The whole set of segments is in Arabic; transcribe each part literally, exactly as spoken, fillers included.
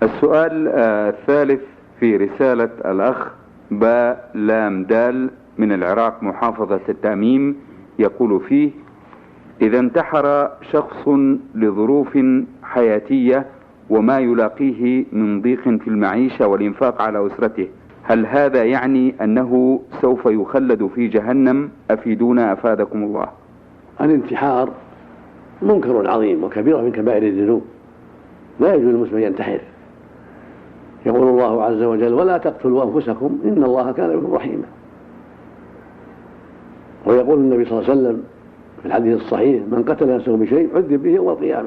السؤال آه، الثالث في رسالة الأخ باء لام دال من العراق محافظة التأميم، يقول فيه: إذا انتحر شخص لظروف حياتية وما يلاقيه من ضيق في المعيشة والإنفاق على أسرته، هل هذا يعني أنه سوف يخلد في جهنم؟ أفيدونا أفادكم الله. الانتحار منكر عظيم وكبيرة من كبائر الذنوب، لا يجوز للمسلم أن ينتحر. يقول الله عز وجل: ولا تقتلوا أنفسكم إن الله كان بكم رحيما. ويقول النبي صلى الله عليه وسلم في الحديث الصحيح: من قتل نفسه بشيء عذب به يوم القيامة.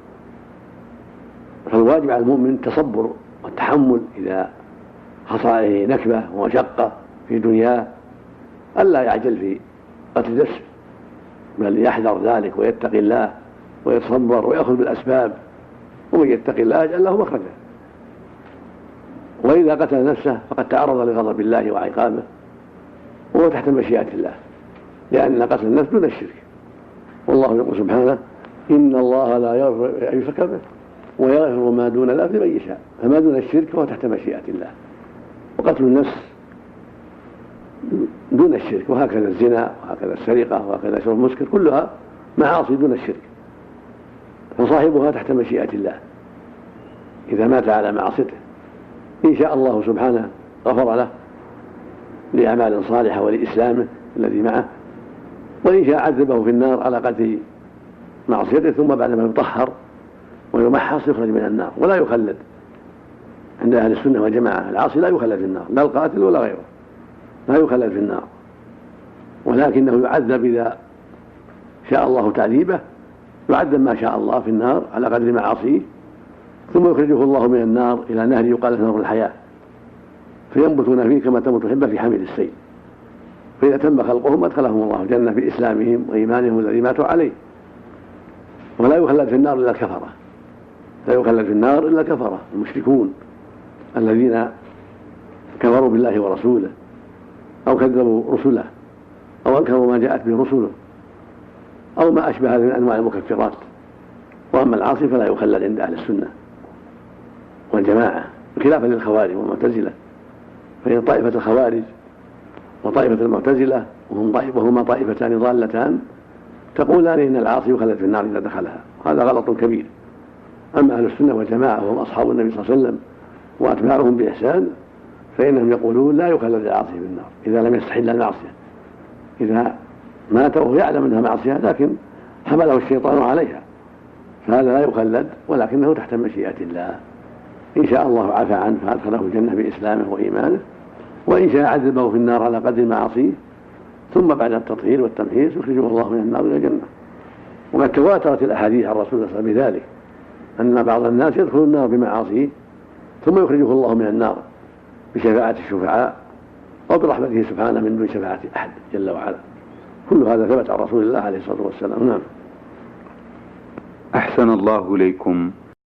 فالواجب على المؤمن التصبر والتحمل إذا حصل عليه نكبة ومشقة في دنياه، ألا يعجل في قتل نفسه، بل يحذر ذلك ويتقي الله ويتصبر ويأخذ بالأسباب، ومن يتقي الله يجعل له مخرجا. وإذا قتل نفسه فقد تعرض لغضب الله وعقابه، وهو تحت مشيئة الله، لأن قتل النفس دون الشرك. والله يقول سبحانه: إن الله لا يغفر أن يشرك به ويغفر ما دون ذلك لمن يشاء. فما دون الشرك فهو تحت مشيئة الله. وقتل النفس دون الشرك، وهكذا الزنا وهكذا السرقة وهكذا شرب المسكر، كلها معاصي دون الشرك، فصاحبها تحت مشيئة الله إذا مات على معصيته. إن شاء الله سبحانه غفر له لأعمال صالحة ولإسلامه الذي معه، وإن شاء عذبه في النار على قدر معصيته، ثم بعدما يطهر ويمحص يخرج من النار ولا يخلد. عند أهل السنة والجماعة العاصي لا يخلد في النار، لا القاتل ولا غيره، لا يخلد في النار، ولكنه يعذب إذا شاء الله تعذيبه، يعذب ما شاء الله في النار على قدر معاصيه، ثم يخرجه الله من النار إلى نهر يقال له نهر الحياة، فينبتون فيه كما تنبت الحبة في حامل السيل. فإذا تم خلقهم أدخلهم الله الجنة بإسلامهم وإيمانهم الذي ماتوا عليه. ولا يخلد في النار إلا الكفرة، لا يخلد في النار إلا الكفرة المشركون الذين كفروا بالله ورسوله أو كذبوا رسله أو أنكروا ما جاءت به رسله أو ما أشبه من أنواع المكفرات. وأما العاصي فلا يخلد عند أهل السنة والجماعة، خلافا للخوارج والمعتزلة، فهي طائفة الخوارج وطائفة المعتزلة وهما طائفتان ضالتان تقولان إن العاصي يخلد في النار إذا دخلها، هذا غلط كبير. أما أهل السنة والجماعة وهم أصحاب النبي صلى الله عليه وسلم وأتباعهم بإحسان فإنهم يقولون لا يخلد العاصي في النار إذا لم يستحل المعصية، إذا مات وهو يعلم أنها معصية لكن حمله الشيطان عليها فهذا لا يخلد، ولكنه تحت مشيئة الله. إن شاء الله عفى عنه فأدخله الجنة بإسلامه وإيمانه، وإن شاء عذبه في النار على قدر معاصيه، ثم بعد التطهير والتمحيص يخرجه الله من النار إلى الجنة. وقد تواترت الأحاديث عن الرسول صلى الله عليه وسلم بذلك، أن بعض الناس يدخل النار بمعاصيه ثم يخرجه الله من النار بشفاعة الشفعاء أو برحمته سبحانه من دون شفاعة أحد جل وعلا. كل هذا ثبت عن رسول الله عليه الصلاة والسلام. نعم. أحسن الله إليكم.